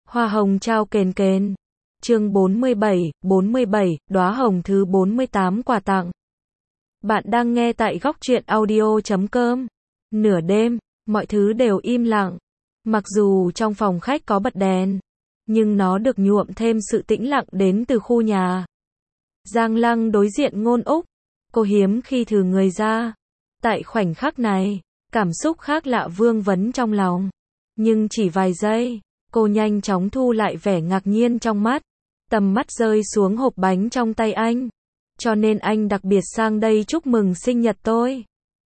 Hoa hồng trao kền kền. Chương 47, đóa hồng thứ 48 quà tặng. Bạn đang nghe tại góc truyện audio.com. Nửa đêm, mọi thứ đều im lặng. Mặc dù trong phòng khách có bật đèn, nhưng nó được nhuộm thêm sự tĩnh lặng đến từ khu nhà. Giang Lăng đối diện Ngôn Úc. Cô hiếm khi thử người ra. Tại khoảnh khắc này, cảm xúc khác lạ vương vấn trong lòng. Nhưng chỉ vài giây, cô nhanh chóng thu lại vẻ ngạc nhiên trong mắt. Tầm mắt rơi xuống hộp bánh trong tay anh. Cho nên anh đặc biệt sang đây chúc mừng sinh nhật tôi.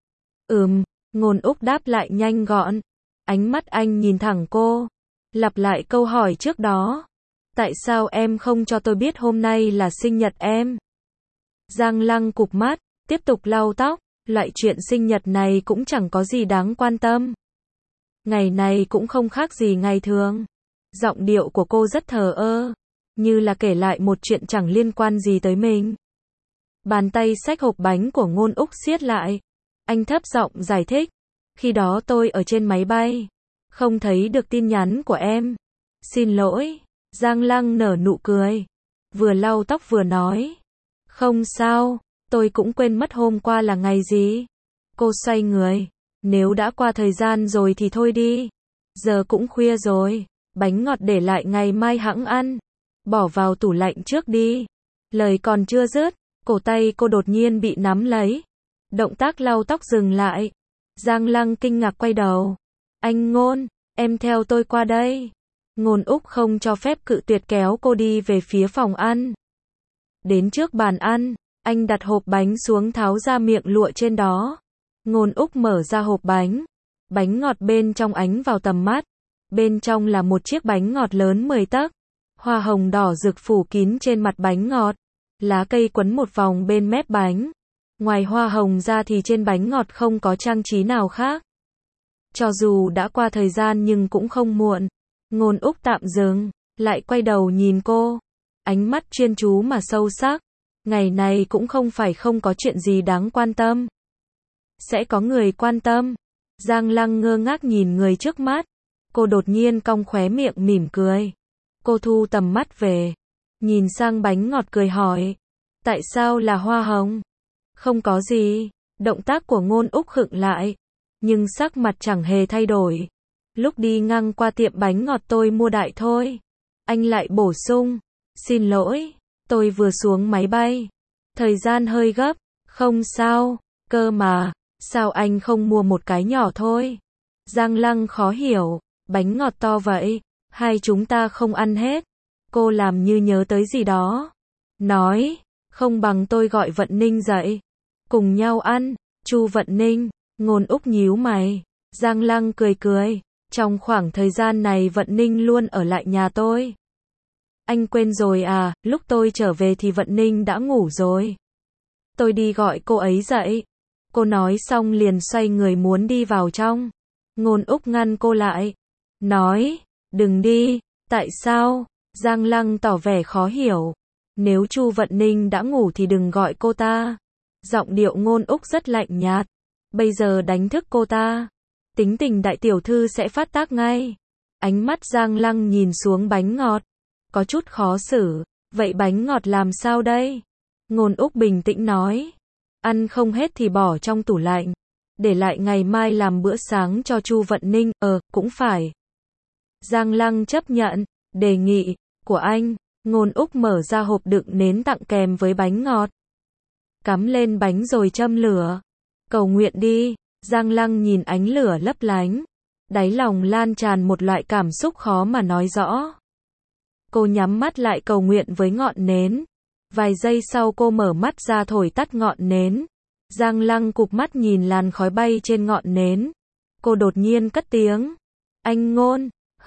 Ngôn Úc đáp lại nhanh gọn. Ánh mắt anh nhìn thẳng cô. Lặp lại câu hỏi trước đó. Tại sao em không cho tôi biết hôm nay là sinh nhật em? Giang Lăng cụp mắt, tiếp tục lau tóc. Loại chuyện sinh nhật này cũng chẳng có gì đáng quan tâm. Ngày này cũng không khác gì ngày thường. Giọng điệu của cô rất thờ ơ, như là kể lại một chuyện chẳng liên quan gì tới mình. Bàn tay xách hộp bánh của Ngôn Úc siết lại. Anh thấp giọng giải thích. Khi đó tôi ở trên máy bay, không thấy được tin nhắn của em. Xin lỗi. Giang Lăng nở nụ cười, vừa lau tóc vừa nói. Không sao, tôi cũng quên mất hôm qua là ngày gì. Cô xoay người. Nếu đã qua thời gian rồi thì thôi đi. Giờ cũng khuya rồi. Bánh ngọt để lại ngày mai hẵng ăn. Bỏ vào tủ lạnh trước đi. Lời còn chưa dứt, cổ tay cô đột nhiên bị nắm lấy. Động tác lau tóc dừng lại. Giang Lăng kinh ngạc quay đầu. Anh Ngôn, em theo tôi qua đây. Ngôn Úc không cho phép cự tuyệt kéo cô đi về phía phòng ăn. Đến trước bàn ăn, anh đặt hộp bánh xuống tháo ra miệng lụa trên đó. Ngôn Úc mở ra hộp bánh. Bánh ngọt bên trong ánh vào tầm mắt. Bên trong là một chiếc bánh ngọt lớn 10 tấc. Hoa hồng đỏ rực phủ kín trên mặt bánh ngọt. Lá cây quấn một vòng bên mép bánh. Ngoài hoa hồng ra thì trên bánh ngọt không có trang trí nào khác. Cho dù đã qua thời gian nhưng cũng không muộn. Ngôn Úc tạm dừng, lại quay đầu nhìn cô. Ánh mắt chuyên chú mà sâu sắc. Ngày này cũng không phải không có chuyện gì đáng quan tâm. Sẽ có người quan tâm. Giang Lăng ngơ ngác nhìn người trước mắt. Cô đột nhiên cong khóe miệng mỉm cười. Cô thu tầm mắt về. Nhìn sang bánh ngọt cười hỏi. Tại sao là hoa hồng? Không có gì. Động tác của Ngôn Úc khựng lại. Nhưng sắc mặt chẳng hề thay đổi. Lúc đi ngang qua tiệm bánh ngọt tôi mua đại thôi. Anh lại bổ sung. Xin lỗi. Tôi vừa xuống máy bay. Thời gian hơi gấp. Không sao. Cơ mà. Sao anh không mua một cái nhỏ thôi? Giang Lăng khó hiểu. Bánh ngọt to vậy. Hai chúng ta không ăn hết. Cô làm như nhớ tới gì đó. Nói. Không bằng tôi gọi Vận Ninh dậy. Cùng nhau ăn. Chu Vận Ninh. Ngôn Úc nhíu mày. Giang Lăng cười cười. Trong khoảng thời gian này Vận Ninh luôn ở lại nhà tôi. Anh quên rồi à, lúc tôi trở về thì Vận Ninh đã ngủ rồi. Tôi đi gọi cô ấy dậy. Cô nói xong liền xoay người muốn đi vào trong. Ngôn Úc ngăn cô lại. Nói, đừng đi. Tại sao? Giang Lăng tỏ vẻ khó hiểu. Nếu Chu Vận Ninh đã ngủ thì đừng gọi cô ta. Giọng điệu Ngôn Úc rất lạnh nhạt. Bây giờ đánh thức cô ta. Tính tình đại tiểu thư sẽ phát tác ngay. Ánh mắt Giang Lăng nhìn xuống bánh ngọt. Có chút khó xử. Vậy bánh ngọt làm sao đây? Ngôn Úc bình tĩnh nói. Ăn không hết thì bỏ trong tủ lạnh. Để lại ngày mai làm bữa sáng cho Chu Vận Ninh. Cũng phải. Giang Lăng chấp nhận đề nghị của anh. Ngôn Úc mở ra hộp đựng nến tặng kèm với bánh ngọt. Cắm lên bánh rồi châm lửa. Cầu nguyện đi. Giang Lăng nhìn ánh lửa lấp lánh. Đáy lòng lan tràn một loại cảm xúc khó mà nói rõ. Cô nhắm mắt lại cầu nguyện với ngọn nến. Vài giây sau cô mở mắt ra thổi tắt ngọn nến. Giang Lăng cụp mắt nhìn làn khói bay trên ngọn nến. Cô đột nhiên cất tiếng. Anh Ngôn.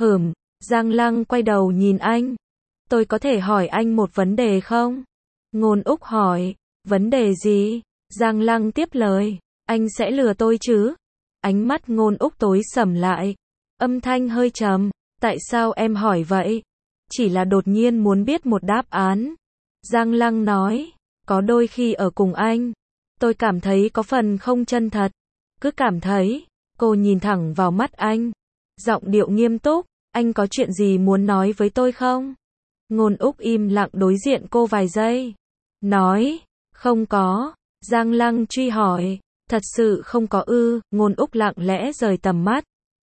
Giang Lăng quay đầu nhìn anh. Tôi có thể hỏi anh một vấn đề không? Ngôn Úc hỏi. Vấn đề gì? Giang Lăng tiếp lời. Anh sẽ lừa tôi chứ? Ánh mắt Ngôn Úc tối sầm lại. Âm thanh hơi trầm. Tại sao em hỏi vậy? Chỉ là đột nhiên muốn biết một đáp án. Giang Lăng nói. Có đôi khi ở cùng anh, tôi cảm thấy có phần không chân thật. Cứ cảm thấy. Cô nhìn thẳng vào mắt anh. Giọng điệu nghiêm túc. Anh có chuyện gì muốn nói với tôi không? Ngôn Úc im lặng đối diện cô vài giây. Nói, không có. Giang Lăng truy hỏi, thật sự không có ư? Ngôn Úc lặng lẽ rời tầm mắt.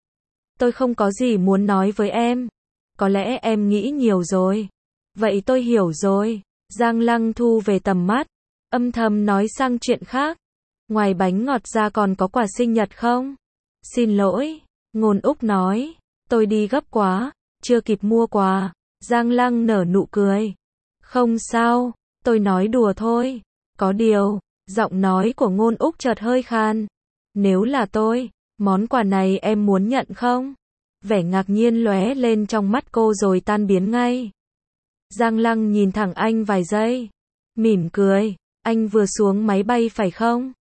Tôi không có gì muốn nói với em. Có lẽ em nghĩ nhiều rồi. Vậy tôi hiểu rồi. Giang Lăng thu về tầm mắt, âm thầm nói sang chuyện khác. Ngoài bánh ngọt ra còn có quà sinh nhật không? Xin lỗi, Ngôn Úc nói, tôi đi gấp quá, chưa kịp mua quà. Giang Lăng nở nụ cười. Không sao, tôi nói đùa thôi. Có điều, giọng nói của Ngôn Úc chợt hơi khan. Nếu là tôi, món quà này em muốn nhận không? Vẻ ngạc nhiên lóe lên trong mắt cô rồi tan biến ngay. Giang Lăng nhìn thẳng anh vài giây, mỉm cười, anh vừa xuống máy bay phải không?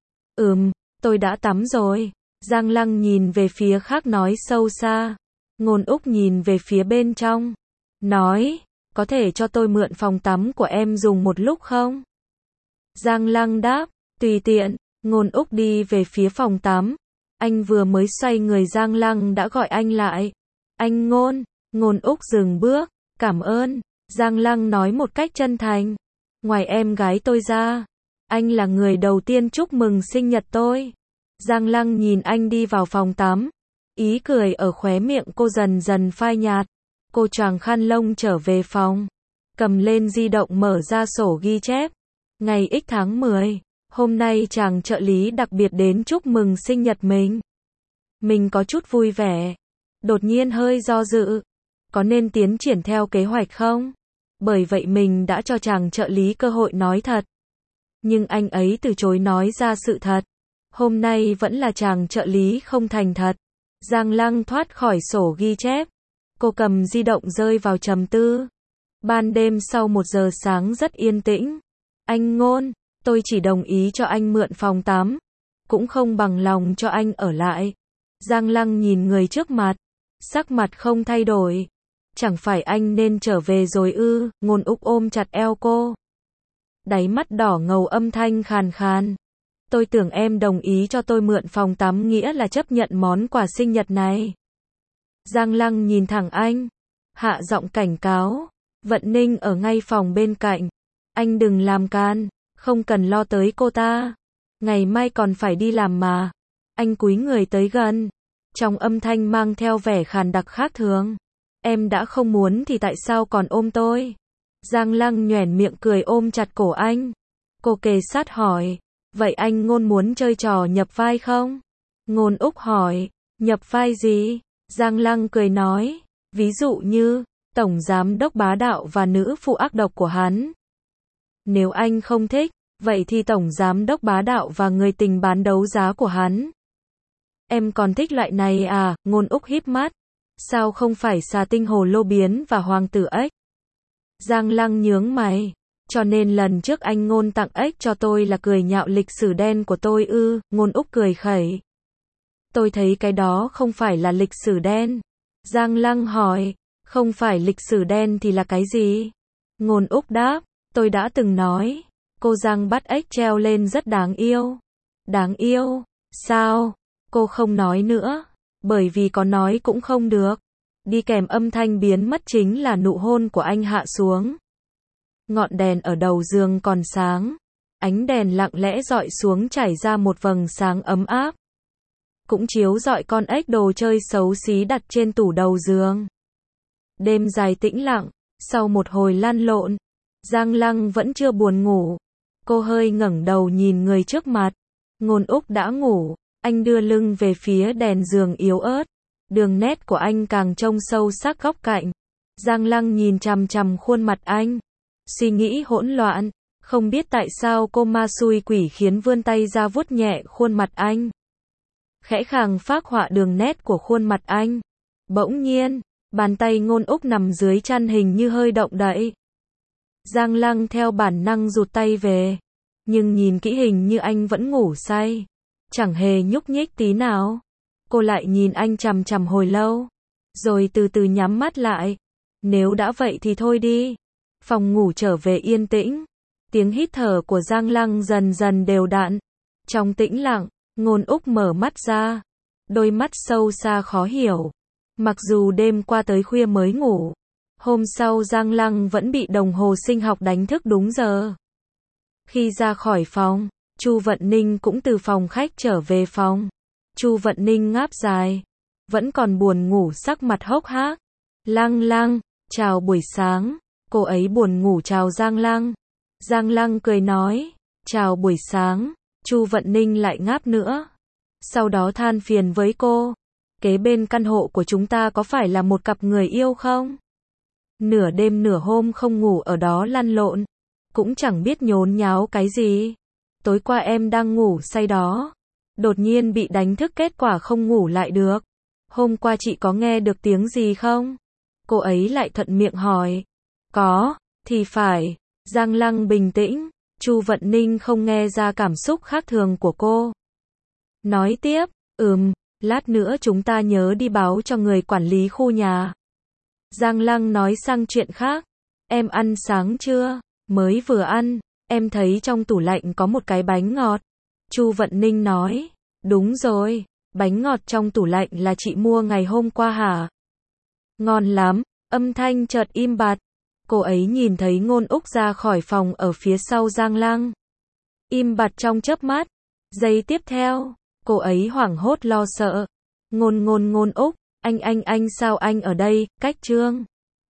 Tôi đã tắm rồi. Giang Lăng nhìn về phía khác nói sâu xa. Ngôn Úc nhìn về phía bên trong, nói, có thể cho tôi mượn phòng tắm của em dùng một lúc không? Giang Lăng đáp, tùy tiện. Ngôn Úc đi về phía phòng tắm. Anh vừa mới xoay người Giang Lăng đã gọi anh lại. Anh Ngôn. Ngôn Úc dừng bước, cảm ơn. Giang Lăng nói một cách chân thành. Ngoài em gái tôi ra, anh là người đầu tiên chúc mừng sinh nhật tôi. Giang Lăng nhìn anh đi vào phòng tắm. Ý cười ở khóe miệng cô dần dần phai nhạt. Cô choàng khăn lông trở về phòng. Cầm lên di động mở ra sổ ghi chép. Ngày X tháng 10. Hôm nay chàng trợ lý đặc biệt đến chúc mừng sinh nhật mình. Mình có chút vui vẻ. Đột nhiên hơi do dự. Có nên tiến triển theo kế hoạch không? Bởi vậy mình đã cho chàng trợ lý cơ hội nói thật. Nhưng anh ấy từ chối nói ra sự thật. Hôm nay vẫn là chàng trợ lý không thành thật. Giang Lăng thoát khỏi sổ ghi chép. Cô cầm di động rơi vào trầm tư. Ban đêm sau 1 giờ sáng rất yên tĩnh. Anh Ngôn, tôi chỉ đồng ý cho anh mượn phòng tắm. Cũng không bằng lòng cho anh ở lại. Giang Lăng nhìn người trước mặt. Sắc mặt không thay đổi. Chẳng phải anh nên trở về rồi ư? Ngôn Úc ôm chặt eo cô. Đáy mắt đỏ ngầu âm thanh khàn khàn. Tôi tưởng em đồng ý cho tôi mượn phòng tắm nghĩa là chấp nhận món quà sinh nhật này. Giang Lăng nhìn thẳng anh. Hạ giọng cảnh cáo. Vận Ninh ở ngay phòng bên cạnh. Anh đừng làm can. Không cần lo tới cô ta. Ngày mai còn phải đi làm mà. Anh cúi người tới gần. Trong âm thanh mang theo vẻ khàn đặc khác thường. Em đã không muốn thì tại sao còn ôm tôi? Giang Lăng nhoẻn miệng cười ôm chặt cổ anh. Cô kề sát hỏi. Vậy anh Ngôn muốn chơi trò nhập vai không? Ngôn Úc hỏi. Nhập vai gì? Giang Lăng cười nói. Ví dụ như, tổng giám đốc bá đạo và nữ phụ ác độc của hắn. Nếu anh không thích, vậy thì tổng giám đốc bá đạo và người tình bán đấu giá của hắn. Em còn thích loại này à? Ngôn Úc híp mắt. Sao không phải xà tinh hồ lô biến và hoàng tử ếch? Giang Lăng nhướng mày. Cho nên lần trước anh Ngôn tặng ếch cho tôi là cười nhạo lịch sử đen của tôi ư? Ngôn Úc cười khẩy. Tôi thấy cái đó không phải là lịch sử đen. Giang Lăng hỏi. Không phải lịch sử đen thì là cái gì? Ngôn Úc đáp. Tôi đã từng nói. Cô Giang bắt ếch treo lên rất đáng yêu. Đáng yêu? Sao? Cô không nói nữa. Bởi vì có nói cũng không được. Đi kèm âm thanh biến mất chính là nụ hôn của anh hạ xuống. Ngọn đèn ở đầu giường còn sáng. Ánh đèn lặng lẽ dọi xuống trải ra một vầng sáng ấm áp. Cũng chiếu rọi con ếch đồ chơi xấu xí đặt trên tủ đầu giường. Đêm dài tĩnh lặng. Sau một hồi lăn lộn, Giang Lăng vẫn chưa buồn ngủ. Cô hơi ngẩng đầu nhìn người trước mặt. Ngôn Úc đã ngủ. Anh đưa lưng về phía đèn giường yếu ớt. Đường nét của anh càng trông sâu sắc góc cạnh. Giang Lăng nhìn chằm chằm khuôn mặt anh. Suy nghĩ hỗn loạn. Không biết tại sao cô ma xui quỷ khiến vươn tay ra vuốt nhẹ khuôn mặt anh. Khẽ khàng phác họa đường nét của khuôn mặt anh. Bỗng nhiên, bàn tay Ngôn Úc nằm dưới chăn hình như hơi động đậy. Giang Lăng theo bản năng rụt tay về. Nhưng nhìn kỹ hình như anh vẫn ngủ say. Chẳng hề nhúc nhích tí nào. Cô lại nhìn anh chằm chằm hồi lâu. Rồi từ từ nhắm mắt lại. Nếu đã vậy thì thôi đi. Phòng ngủ trở về yên tĩnh. Tiếng hít thở của Giang Lăng dần dần đều đặn. Trong tĩnh lặng, Ngôn Úc mở mắt ra. Đôi mắt sâu xa khó hiểu. Mặc dù đêm qua tới khuya mới ngủ, hôm sau Giang Lăng vẫn bị đồng hồ sinh học đánh thức đúng giờ. Khi ra khỏi phòng, Chu Vận Ninh cũng từ phòng khách trở về phòng. Chu Vận Ninh ngáp dài, vẫn còn buồn ngủ sắc mặt hốc hác. Lăng Lăng, chào buổi sáng. Cô ấy buồn ngủ chào Giang Lăng. Giang Lăng cười nói, chào buổi sáng. Chu Vận Ninh lại ngáp nữa. Sau đó than phiền với cô, kế bên căn hộ của chúng ta có phải là một cặp người yêu không? Nửa đêm nửa hôm không ngủ ở đó lăn lộn, cũng chẳng biết nhốn nháo cái gì. Tối qua em đang ngủ say đó, đột nhiên bị đánh thức kết quả không ngủ lại được. Hôm qua chị có nghe được tiếng gì không? Cô ấy lại thuận miệng hỏi. Có, thì phải. Giang Lăng bình tĩnh, Chu Vận Ninh không nghe ra cảm xúc khác thường của cô. Nói tiếp, lát nữa chúng ta nhớ đi báo cho người quản lý khu nhà. Giang Lăng nói sang chuyện khác. Em ăn sáng chưa? Mới vừa ăn, em thấy trong tủ lạnh có một cái bánh ngọt. Chu Vận Ninh nói, đúng rồi, bánh ngọt trong tủ lạnh là chị mua ngày hôm qua hả? Ngon lắm, âm thanh chợt im bặt. Cô ấy nhìn thấy Ngôn Úc ra khỏi phòng ở phía sau Giang Lăng. Im bặt trong chớp mắt. Giây tiếp theo, cô ấy hoảng hốt lo sợ. Ngôn Úc, anh sao anh ở đây, cách Trương.